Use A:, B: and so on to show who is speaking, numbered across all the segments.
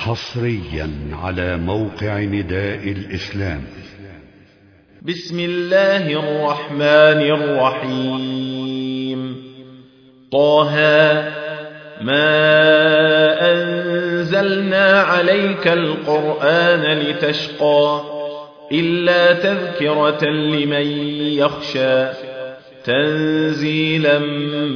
A: حصريا على موقع نداء الإسلام.
B: بسم الله الرحمن الرحيم. طه ما أنزلنا عليك القرآن لتشقى إلا تذكرة لمن يخشى تنزيلا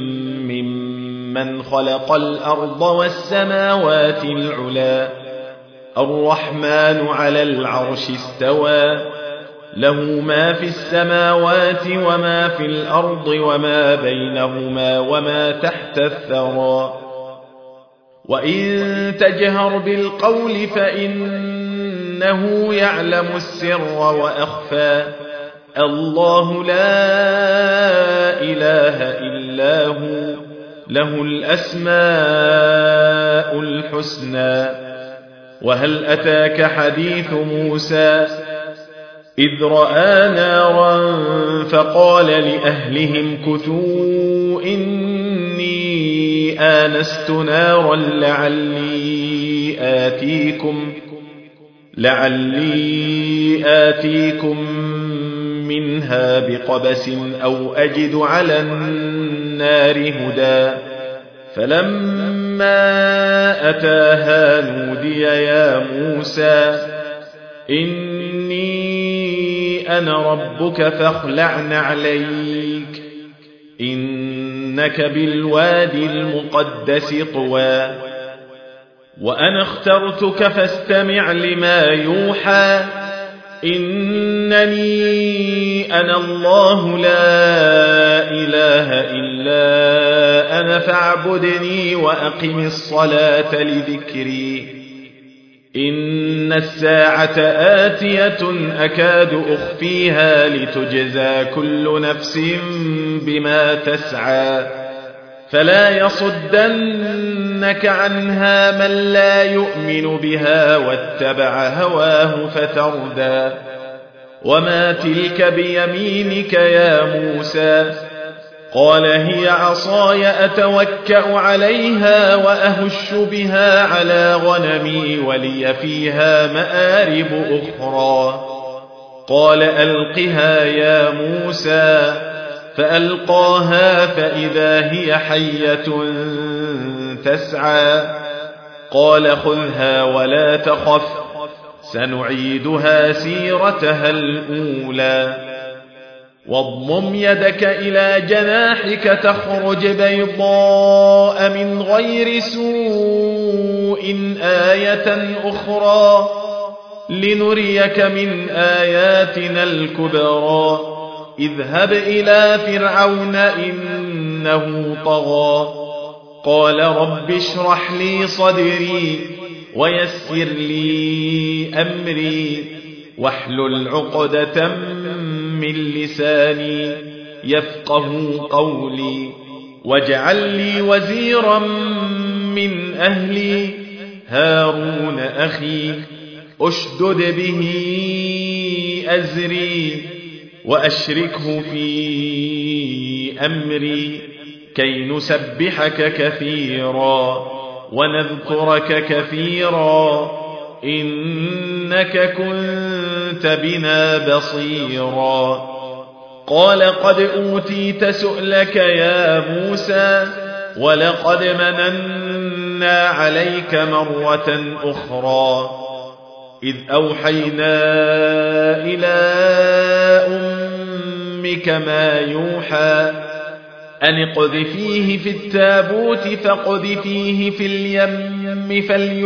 B: ممن خلق الأرض والسماوات العلا الرحمن على العرش استوى له ما في السماوات وما في الأرض وما بينهما وما تحت الثرى وإن تجهر بالقول فإنه يعلم السر وأخفى الله لا إله إلا هو له الأسماء الحسنى. وهل أتاك حديث موسى إذ رأى نارا فقال لأهلهم كثوا إني آنست نارا لعلي آتيكم منها بقبس أو أجد على النار هدى فلما أتاها نودي يا موسى إني أنا ربك فاخلع نعليك إنك بالوادي المقدس طوى وأنا اخترتك فاستمع لما يوحى إنني أنا الله لا إله إلا أنا فاعبدني وأقم الصلاة لذكري إن الساعة آتية أكاد أخفيها لتجزى كل نفس بما تسعى فلا يصدنك عنها من لا يؤمن بها واتبع هواه فتردى وما تلك بيمينك يا موسى قال هي عصاي أتوكأ عليها وأهش بها على غنمي ولي فيها مآرب أخرى قال ألقها يا موسى فألقاها فإذا هي حية تسعى قال خذها ولا تخف سنعيدها سيرتها الأولى واضمم يدك إلى جناحك تخرج بيضاء من غير سوء آية أخرى لنريك من آياتنا الكبرى اذهب إلى فرعون إنه طغى قال رب اشرح لي صدري ويسر لي أمري واحلل عقدة من لساني يفقه قولي واجعل لي وزيرا من أهلي هارون أخي أشدد به أزري وأشركه في أمري كي نسبحك كثيرا ونذكرك كثيرا إنك كنت بنا بصيرا قال قد أوتيت سؤلك يا موسى ولقد مننا عليك مرة أخرى إذ أوحينا إلى أمك ما يوحى أن اقذفيه في التابوت فاقذفيه في اليم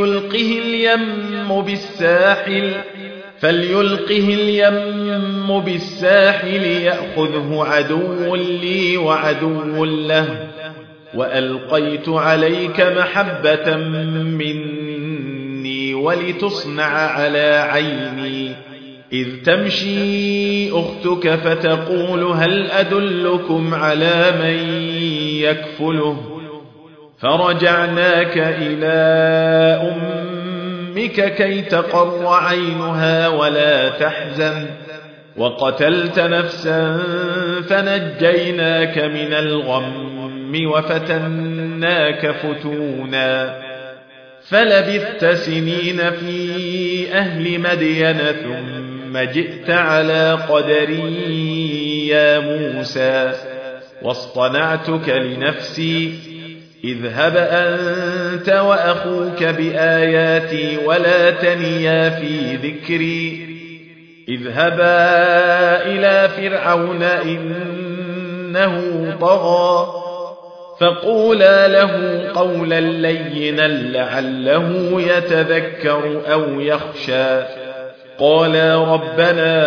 B: فليلقه اليم بالساحل يأخذه عدو لي وعدو له وألقيت عليك محبة مني ولتصنع على عيني إذ تمشي أختك فتقول هل أدلكم على من يكفله فرجعناك إلى أمك كي تقر عينها ولا تحزن وقتلت نفسا فنجيناك من الغم وفتناك فتونا فلبثت سنين في أهل مدين ثم جئت على قدري يا موسى واصطنعتك لنفسي اذهب أنت وأخوك بآياتي ولا تنيا في ذكري اذهبا إلى فرعون إنه طغى فقولا له قولا لينا لعله يتذكر أو يخشى قالا ربنا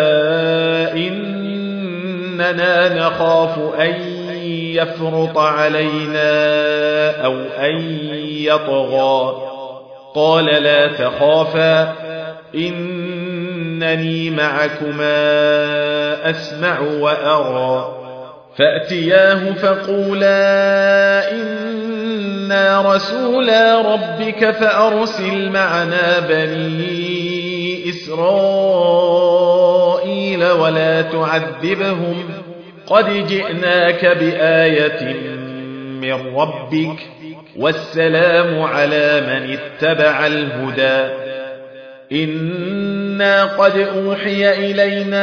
B: إننا نخاف أن يفرط علينا أو أن يطغى قال لا تخافا إنني معكما أسمع وأرى فأتياه فقولا إنا رسولا ربك فأرسل معنا بني إسرائيل ولا تعذبهم قد جئناك بآية من ربك والسلام على من اتبع الهدى إنا قد أوحي إلينا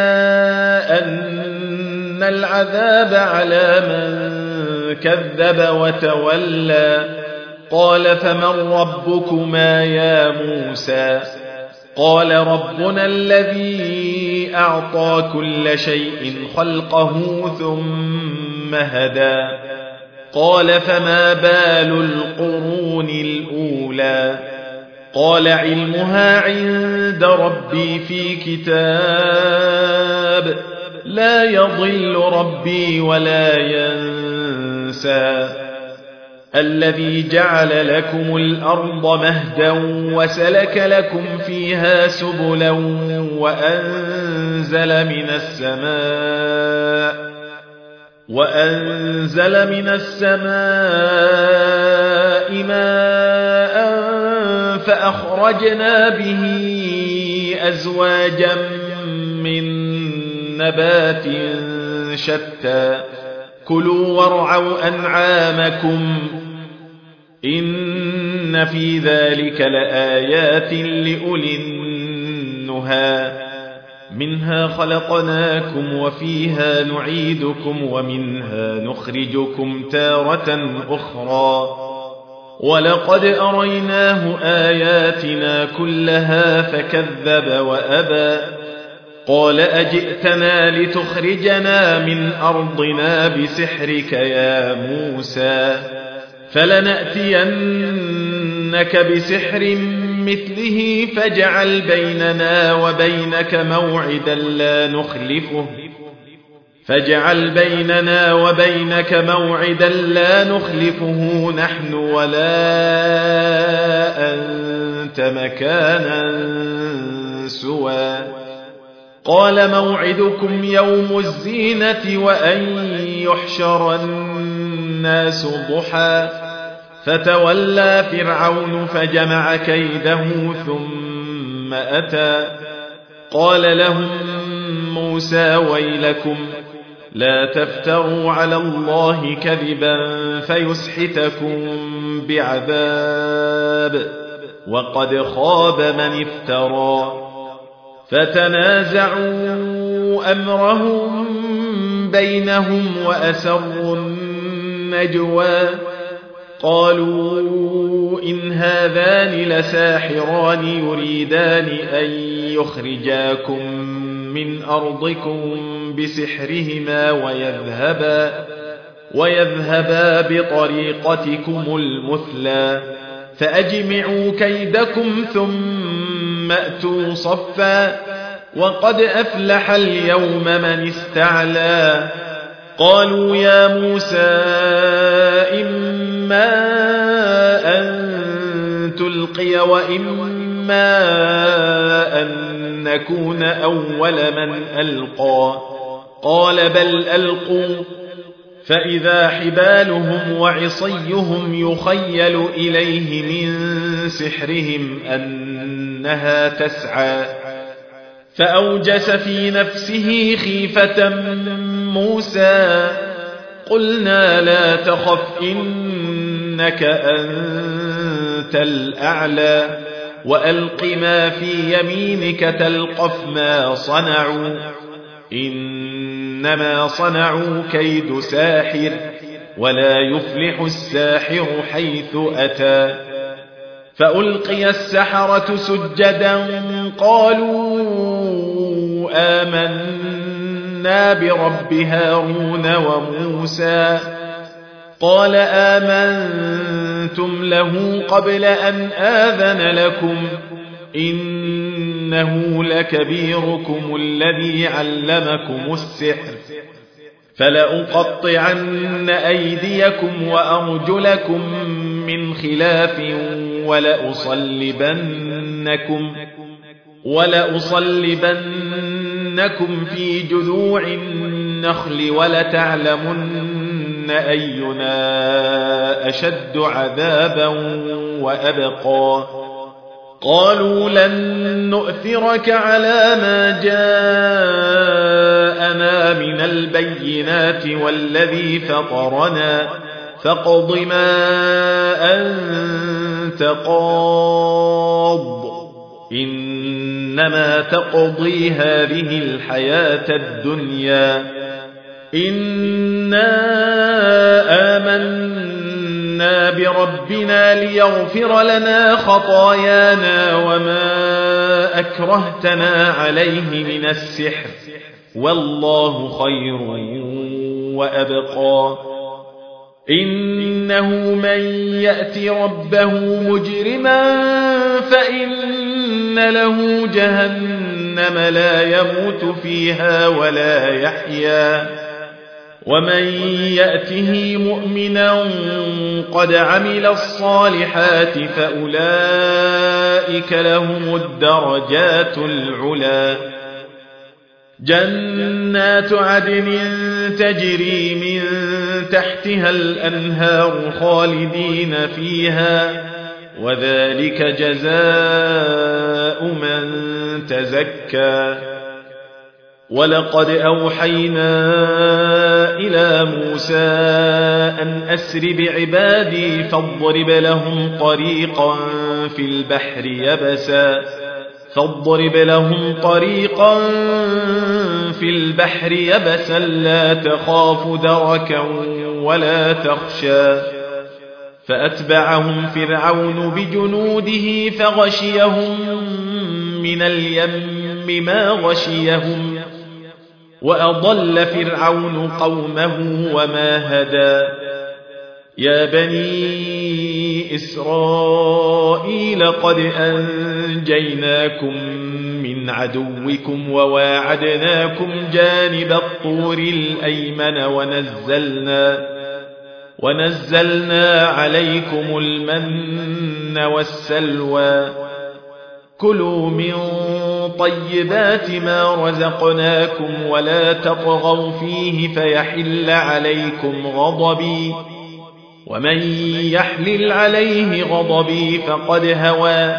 B: أن العذاب على من كذب وتولى قال فمن ربكما يا موسى قال ربنا الذي أعطى كل شيء خلقه ثم هدى قال فما بال القرون الأولى قال علمها عند ربي في كتاب لا يضل ربي ولا ينسى الذي جعل لكم الأرض مهدا وسلك لكم فيها سبلا وأنزل من السماء ماء فأخرجنا به أزواجا من نبات شتى كلوا وارعوا أنعامكم إن في ذلك لآيات لأولي النهى منها خلقناكم وفيها نعيدكم ومنها نخرجكم تارة أخرى ولقد أريناه آياتنا كلها فكذب وأبى قال أجئتنا لتخرجنا من أرضنا بسحرك يا موسى فلنأتينك بسحر مثله فاجعل بيننا وبينك موعدا لا نخلفه نحن ولا أنت مكانا سوى قال موعدكم يوم الزينة وأن يحشر الناس ضحى فتولى فرعون فجمع كيده ثم أتى قال لهم موسى ويلكم لا تفتروا على الله كذبا فيسحتكم بعذاب وقد خاب من افترى فتنازعوا أمرهم بينهم وأسروا النجوى قالوا إن هذان لساحران يريدان أن يخرجاكم من أرضكم بسحرهما ويذهبا بطريقتكم المثلى فأجمعوا كيدكم ثم أتوا صفا وقد أفلح اليوم من استعلى قالوا يا موسى إما أن تلقي وإما أن نكون أول من ألقى قال بل ألقوا فإذا حبالهم وعصيهم يخيل إليه من سحرهم أنها تسعى فأوجس في نفسه خيفة موسى قلنا لا تخف إنك أنت أنت الأعلى وألق ما في يمينك تلقف ما صنعوا إنما صنعوا كيد ساحر ولا يفلح الساحر حيث أتى فألقي السحرة سجدا قالوا آمنا برب هارون وموسى قال آمنتم له قبل أن آذن لكم إنه لكبيركم الذي علمكم السحر فلأقطعن أيديكم وأرجلكم من خلاف ولأصلبنكم في جذوع النخل ولتعلمن أينا أشد عذابا وأبقى قالوا لن نؤثرك على ما جاءنا من البينات والذي فطرنا فاقض ما أنت قاض إنما تقضي هذه الحياة الدنيا إنا آمنا بربنا ليغفر لنا خطايانا وما أكرهتنا عليه من السحر والله خير وأبقى إنه من يأتي ربه مجرما فإن له جهنم لا يموت فيها ولا يحيا ومن يأته مؤمنا قد عمل الصالحات فأولئك لهم الدرجات العلى جنات عدن تجري من تحتها الأنهار خالدين فيها وذلك جزاء من تزكى ولقد أوحينا إلى موسى أن أسر بعبادي فاضرب لهم طريقا في البحر يبسا لا تخاف دركا ولا تخشى فأتبعهم فرعون بجنوده فغشيهم من اليم ما غشيهم وأضل فرعون قومه وما هدى يا بني إسرائيل قد أنجيناكم من عدوكم وواعدناكم جانب الطور الأيمن ونزلنا عليكم المن والسلوى كلوا من طيبات ما رزقناكم ولا تطغوا فيه فيحل عليكم غضبي ومن يحلل عليه غضبي فقد هوى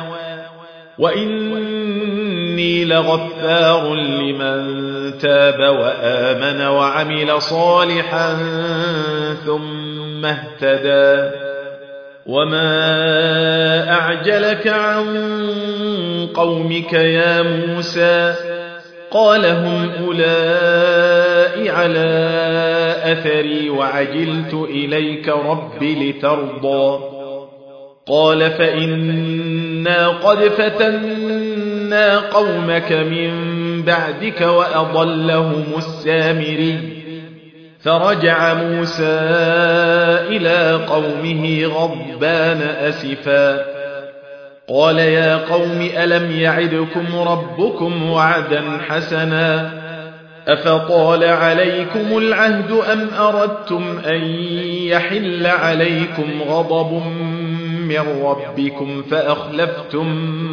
B: وإني لغفار لمن تاب وآمن وعمل صالحا ثم اهتدى وما أعجلك عن قومك يا موسى قال هم أولئك على أثري وعجلت إليك رب لترضى قال فإنا قد فتنا قومك من بعدك وأضلهم السامري فرجع موسى إلى قومه غضبان أسفا قال يا قوم ألم يعدكم ربكم وعدا حسنا أفطال عليكم العهد أم أردتم أن يحل عليكم غضب من ربكم فأخلفتم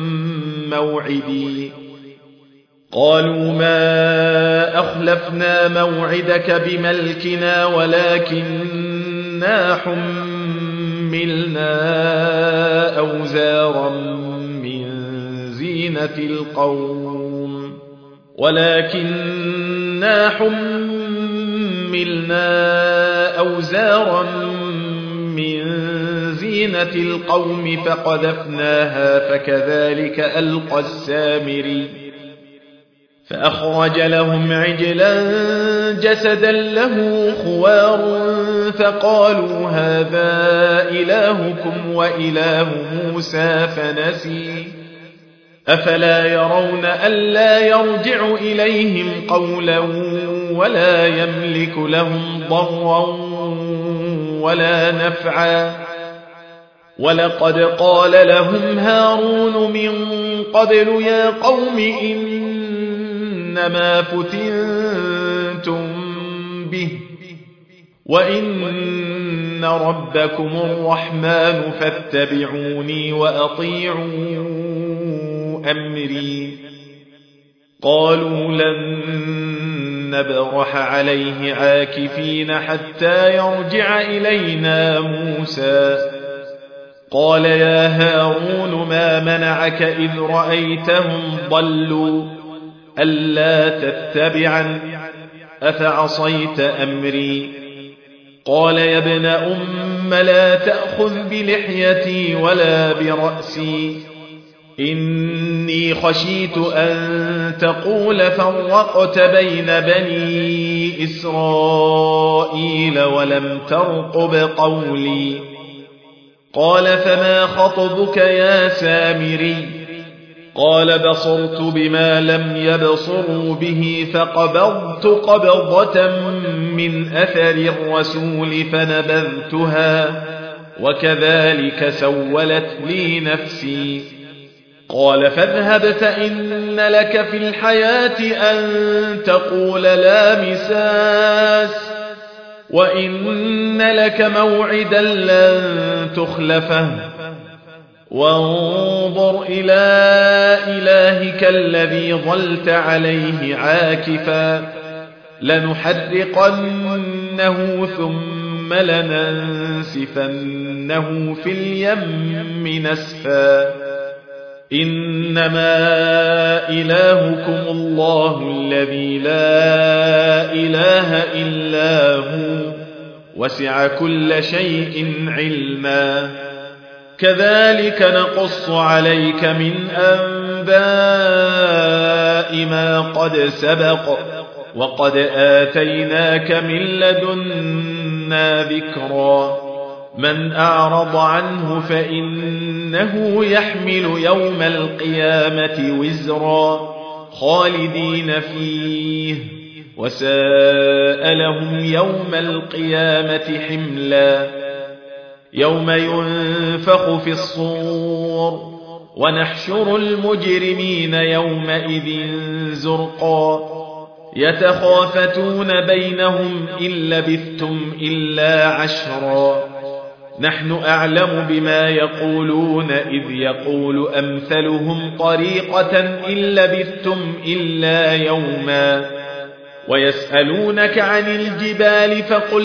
B: موعدي قالوا ما أخلفنا موعدك بملكنا ولكننا حملنا أوزارا من زينة زينة القوم فقذفناها فكذلك ألقى السامري فأخرج لهم عجلا جسدا له خوار فقالوا هذا إلهكم وإله موسى فنسي أفلا يرون ألا يرجع إليهم قولا ولا يملك لهم ضرا ولا نفعا ولقد قال لهم هارون من قبل يا قوم إنما فتنتم به وإن ربكم الرحمن فاتبعوني وأطيعوا أمري قالوا لن نبرح عليه عاكفين حتى يرجع إلينا موسى قال يا هارون ما منعك إذ رأيتهم ضلوا ألا تتبعا أفعصيت أمري قال يا ابن أم لا تأخذ بلحيتي ولا برأسي إني خشيت أن تقول فرقت بين بني إسرائيل ولم ترقب قولي قال فما خطبك يا سامري قال بصرت بما لم يبصروا به فقبضت قبضة من أثر الرسول فنبذتها وكذلك سولت لي نفسي قال فاذهب فإن لك في الحياة أن تقول لا مساس وإن لك موعدا لن تخلفه وانظر إلى إلهك الذي ظلت عليه عاكفا لنحرقنه ثم لننسفنه في اليم نسفا إنما إلهكم الله الذي لا إله إلا هو وسع كل شيء علما كذلك نقص عليك من أنباء ما قد سبق وقد آتيناك من لدنا ذكرا من أعرض عنه فإنه يحمل يوم القيامة وزرا خالدين فيه وساء لهم يوم القيامة حملا يوم ينفخ في الصور ونحشر المجرمين يومئذ زرقا يتخافتون بينهم إن لبثتم إلا عشرا نحن أعلم بما يقولون إذ يقول أمثلهم طريقة إن لبثتم إلا يوما ويسألونك عن الجبال فقل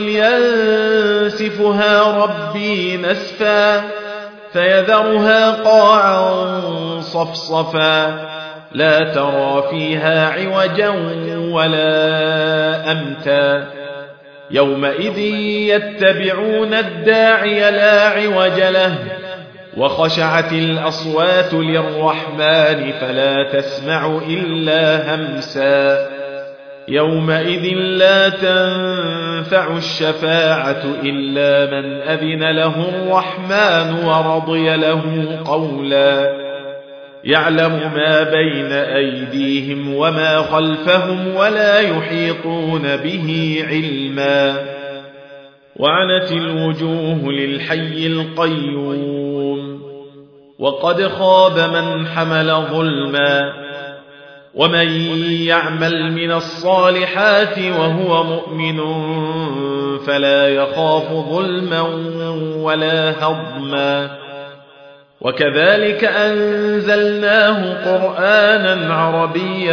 B: ينسفها ربي نسفا فيذرها قاعا صفصفا لا ترى فيها عوجا ولا أمتا يومئذ يتبعون الداعي لا عوج له وخشعت الأصوات للرحمن فلا تسمع إلا همسا يومئذ لا تنفع الشفاعة إلا من أذن له الرحمن ورضي له قولا يعلم ما بين أيديهم وما خلفهم ولا يحيطون به علما وعنت الوجوه للحي القيوم وقد خاب من حمل ظلما ومن يعمل من الصالحات وهو مؤمن فلا يخاف ظلما ولا هضما وكذلك أنزلناه قرآنا عربيا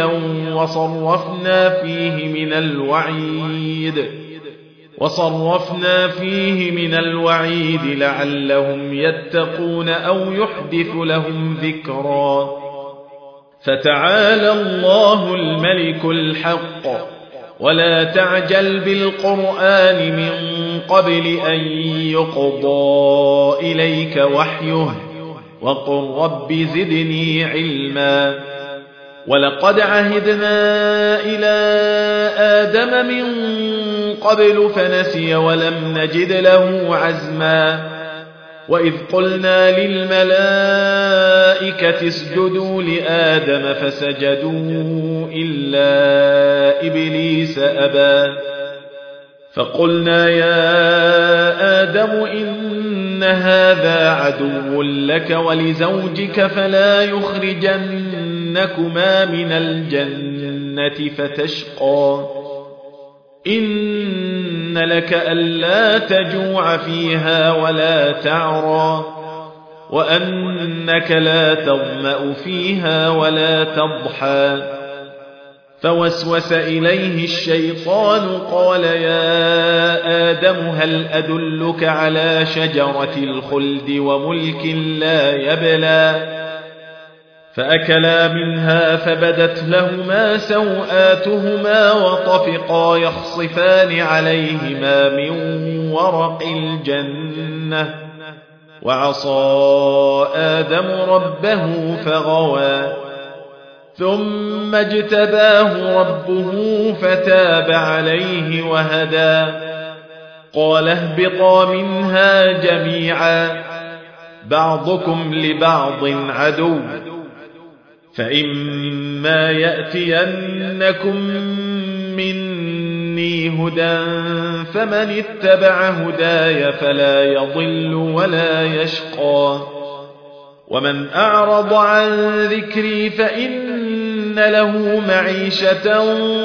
B: وصرفنا فيه من الوعيد لعلهم يتقون أو يحدث لهم ذكرا فتعالى الله الملك الحق ولا تعجل بالقرآن من قبل أن يقضى إليك وحيه وقل رب زدني علما ولقد عهدنا إلى آدم من قبل فنسي ولم نجد له عزما وإذ قلنا للملائكة اسجدوا لآدم فسجدوا إلا إبليس أبى فقلنا يا آدم إن هذا عدو لك ولزوجك فلا يخرجنكما من الجنة فتشقى إن لك ألا تجوع فيها ولا تعرى وأنك لا تظمأ فيها ولا تضحى فوسوس إليه الشيطان قال يا آدم هل أدلك على شجرة الخلد وملك لا يبلى فأكلا منها فبدت لهما سوآتهما وطفقا يخصفان عليهما من ورق الجنة وعصى آدم ربه فغوى ثم اجتباه ربه فتاب عليه وهدى قال اهبطا منها جميعا بعضكم لبعض عدو فإما يأتينكم مني هدى فمن اتبع هداي فلا يضل ولا يشقى ومن أعرض عن ذكري فإن له معيشة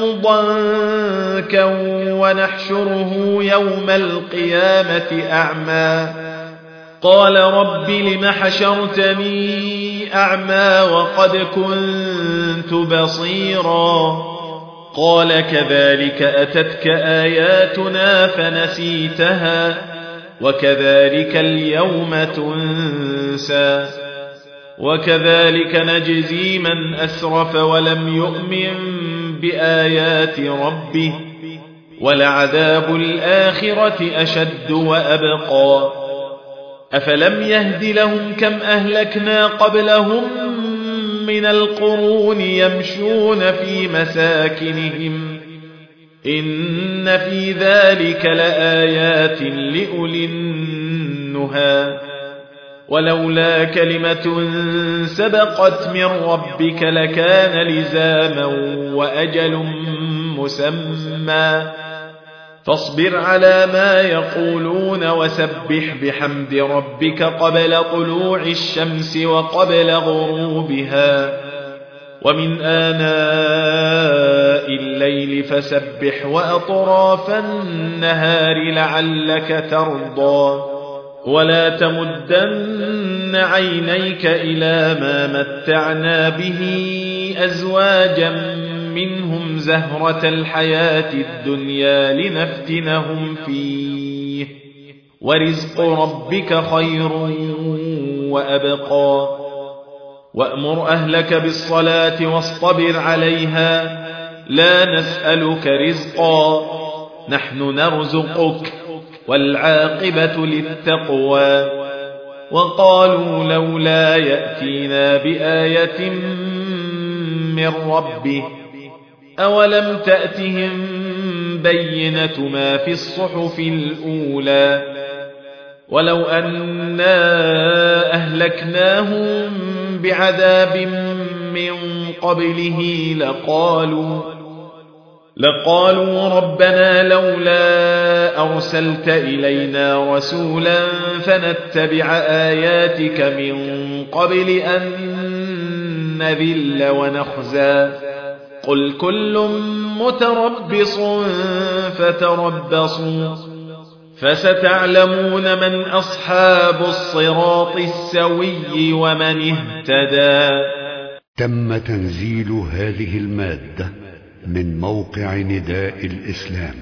B: ضنكا ونحشره يوم القيامة أعمى قال رب لم حشرتني أعمى وقد كنت بصيرا قال كذلك أتتك آياتنا فنسيتها وكذلك اليوم تنسى وكذلك نجزي من أسرف ولم يؤمن بآيات ربه ولعذاب الآخرة أشد وأبقى أفلم يهد لهم كم أهلكنا قبلهم من القرون يمشون في مساكنهم إن في ذلك لآيات لأولي النهى ولولا كلمة سبقت من ربك لكان لزاما وأجل مسمى فاصبر على ما يقولون وسبح بحمد ربك قبل طلوع الشمس وقبل غروبها ومن آناء الليل فسبح وأطراف النهار لعلك ترضى ولا تمدن عينيك إلى ما متعنا به أزواجا منهم زهرة الحياة الدنيا لنفتنهم فيه ورزق ربك خير وأبقى وأمر أهلك بالصلاة واصطبر عليها لا نسألك رزقا نحن نرزقك والعاقبة للتقوى وقالوا لولا يأتينا بآية من ربه أولم تأتهم بينة ما في الصحف الأولى ولو أنا أهلكناهم بعذاب من قبله لقالوا ربنا لولا أرسلت إلينا رسولا فنتبع آياتك من قبل أن نذل ونخزى قل كل متربص فتربصوا فستعلمون من أصحاب الصراط السوي ومن اهتدى.
A: تم تنزيل هذه المادة من موقع نداء الإسلام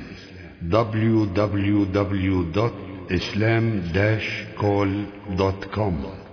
A: www.islam-call.com